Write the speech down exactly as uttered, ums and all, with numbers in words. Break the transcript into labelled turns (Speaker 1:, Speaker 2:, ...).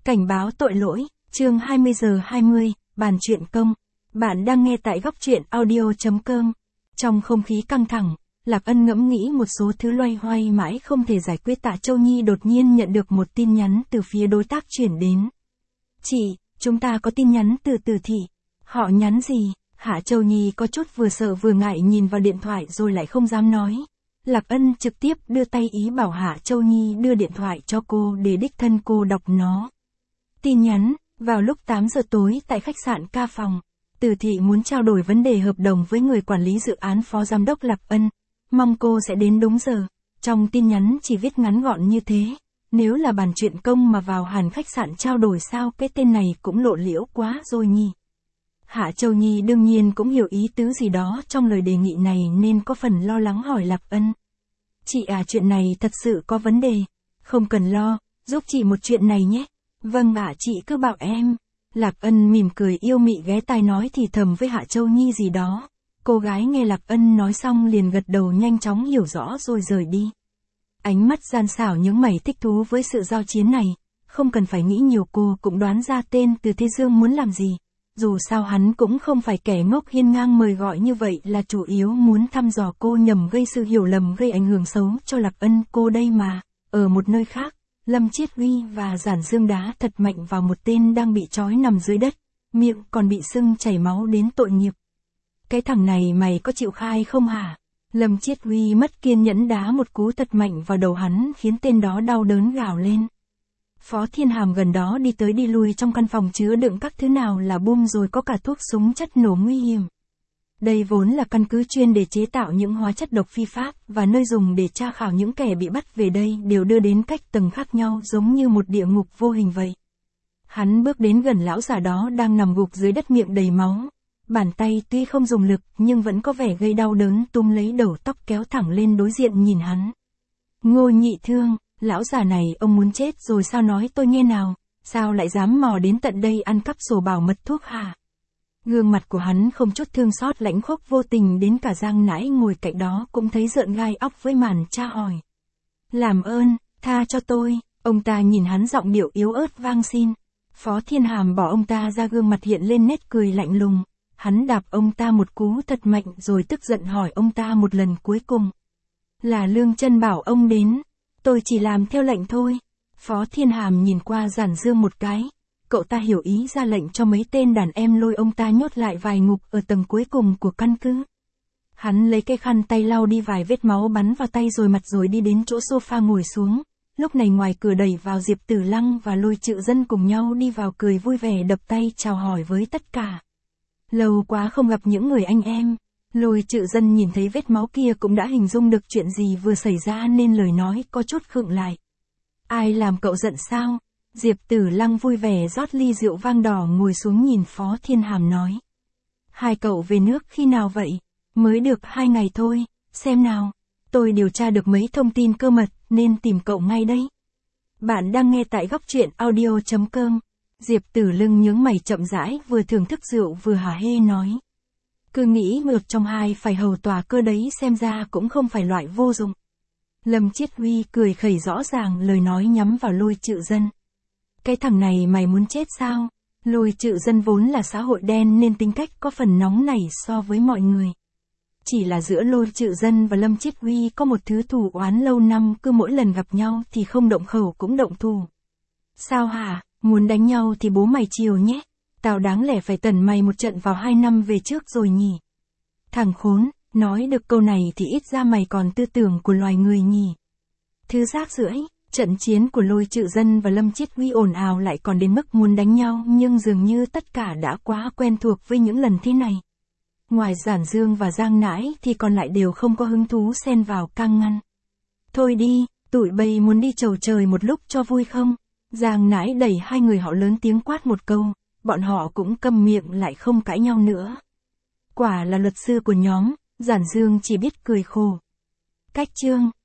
Speaker 1: Cảnh báo tội lỗi, chương hai mươi giờ hai mươi, bàn chuyện công. Bạn đang nghe tại góc truyện audio chấm com. Trong không khí căng thẳng, Lạc Ân ngẫm nghĩ một số thứ loay hoay mãi không thể giải quyết. Tạ Châu Nhi đột nhiên nhận được một tin nhắn từ phía đối tác chuyển đến. Chị, chúng ta có tin nhắn từ Từ Thị. Họ nhắn gì? Hạ Châu Nhi có chút vừa sợ vừa ngại nhìn vào điện thoại rồi lại không dám nói. Lạc Ân trực tiếp đưa tay ý bảo Hạ Châu Nhi đưa điện thoại cho cô để đích thân cô đọc nó. Tin nhắn, vào lúc tám giờ tối tại khách sạn Ca Phòng, Từ Thị muốn trao đổi vấn đề hợp đồng với người quản lý dự án Phó Giám đốc Lạc Ân, mong cô sẽ đến đúng giờ. Trong tin nhắn chỉ viết ngắn gọn như thế, nếu là bàn chuyện công mà vào hẳn khách sạn trao đổi sao, cái tên này cũng lộ liễu quá rồi nhỉ. Hạ Châu Nhi đương nhiên cũng hiểu ý tứ gì đó trong lời đề nghị này nên có phần lo lắng hỏi Lạc Ân. Chị à, chuyện này thật sự có vấn đề. Không cần lo, giúp chị một chuyện này nhé. Vâng ạ, chị cứ bảo em. Lạc Ân mỉm cười yêu mị ghé tai nói thì thầm với Hạ Châu Nhi gì đó. Cô gái nghe Lạc Ân nói xong liền gật đầu nhanh chóng hiểu rõ rồi rời đi. Ánh mắt gian xảo những mày thích thú với sự giao chiến này. Không cần phải nghĩ nhiều, cô cũng đoán ra tên Từ Thế Dương muốn làm gì. Dù sao hắn cũng không phải kẻ ngốc hiên ngang mời gọi như vậy, là chủ yếu muốn thăm dò cô nhằm gây sự hiểu lầm gây ảnh hưởng xấu cho Lạc Ân. Cô đây mà. Ở một nơi khác, Lâm Chiết Huy và Giản Dương đá thật mạnh vào một tên đang bị trói nằm dưới đất, miệng còn bị sưng chảy máu đến tội nghiệp. Cái thằng này mày có chịu khai không hả? Lâm Chiết Huy mất kiên nhẫn đá một cú thật mạnh vào đầu hắn khiến tên đó đau đớn gào lên. Phó Thiên Hàm gần đó đi tới đi lui trong căn phòng chứa đựng các thứ nào là bom rồi có cả thuốc súng chất nổ nguy hiểm. Đây vốn là căn cứ chuyên để chế tạo những hóa chất độc phi pháp và nơi dùng để tra khảo những kẻ bị bắt về đây đều đưa đến cách tầng khác nhau giống như một địa ngục vô hình vậy. Hắn bước đến gần lão già đó đang nằm gục dưới đất miệng đầy máu. Bàn tay tuy không dùng lực nhưng vẫn có vẻ gây đau đớn, túm lấy đầu tóc kéo thẳng lên đối diện nhìn hắn. Ngô Nhị Thương, lão già này ông muốn chết rồi sao, nói tôi nghe nào, sao lại dám mò đến tận đây ăn cắp sổ bảo mật thuốc hả? Gương mặt của hắn không chút thương xót lãnh khốc vô tình đến cả Giang Nãi ngồi cạnh đó cũng thấy rợn gai óc với màn tra hỏi. Làm ơn, tha cho tôi, ông ta nhìn hắn giọng điệu yếu ớt vang xin. Phó Thiên Hàm bỏ ông ta ra, gương mặt hiện lên nét cười lạnh lùng. Hắn đạp ông ta một cú thật mạnh rồi tức giận hỏi ông ta một lần cuối cùng. Là Lương Chân bảo ông đến, tôi chỉ làm theo lệnh thôi. Phó Thiên Hàm nhìn qua Giản Dương một cái. Cậu ta hiểu ý ra lệnh cho mấy tên đàn em lôi ông ta nhốt lại vài ngục ở tầng cuối cùng của căn cứ. Hắn lấy cây khăn tay lau đi vài vết máu bắn vào tay rồi mặt rồi đi đến chỗ sofa ngồi xuống. Lúc này ngoài cửa đẩy vào Diệp Tử Lăng và Lôi Trự Dân cùng nhau đi vào, cười vui vẻ đập tay chào hỏi với tất cả. Lâu quá không gặp những người anh em. Lôi Trự Dân nhìn thấy vết máu kia cũng đã hình dung được chuyện gì vừa xảy ra nên lời nói có chút khựng lại. Ai làm cậu giận sao? Diệp Tử Lăng vui vẻ rót ly rượu vang đỏ ngồi xuống nhìn Phó Thiên Hàm nói. Hai cậu về nước khi nào vậy? Mới được hai ngày thôi, xem nào. Tôi điều tra được mấy thông tin cơ mật nên tìm cậu ngay đây. Bạn đang nghe tại góc truyện audio chấm com. Diệp Tử Lăng nhướng mày chậm rãi, vừa thưởng thức rượu vừa hả hê nói. Cứ nghĩ một trong hai phải hầu tòa cơ đấy, xem ra cũng không phải loại vô dụng. Lâm Chiết Huy cười khẩy, rõ ràng lời nói nhắm vào Lôi Trự Dân. Cái thằng này mày muốn chết sao? Lôi Trự Dân vốn là xã hội đen nên tính cách có phần nóng nảy so với mọi người. Chỉ là giữa Lôi Trự Dân và Lâm Chiết Huy có một thứ thù oán lâu năm, cứ mỗi lần gặp nhau thì không động khẩu cũng động thù. Sao hả? Muốn đánh nhau thì bố mày chiều nhé. Tao đáng lẽ phải tẩn mày một trận vào hai năm về trước rồi nhỉ. Thằng khốn, nói được câu này thì ít ra mày còn tư tưởng của loài người nhỉ. Thứ rác rưởi. Trận chiến của Lôi Trự Dân và Lâm Chiết Huy ồn ào lại còn đến mức muốn đánh nhau, nhưng dường như tất cả đã quá quen thuộc với những lần thế này. Ngoài Giản Dương và Giang Nãi thì còn lại đều không có hứng thú xen vào can ngăn. Thôi đi, tụi bay muốn đi chầu trời một lúc cho vui không? Giang Nãi đẩy hai người họ lớn tiếng quát một câu, bọn họ cũng câm miệng lại không cãi nhau nữa. Quả là luật sư của nhóm, Giản Dương chỉ biết cười khổ. Cách chương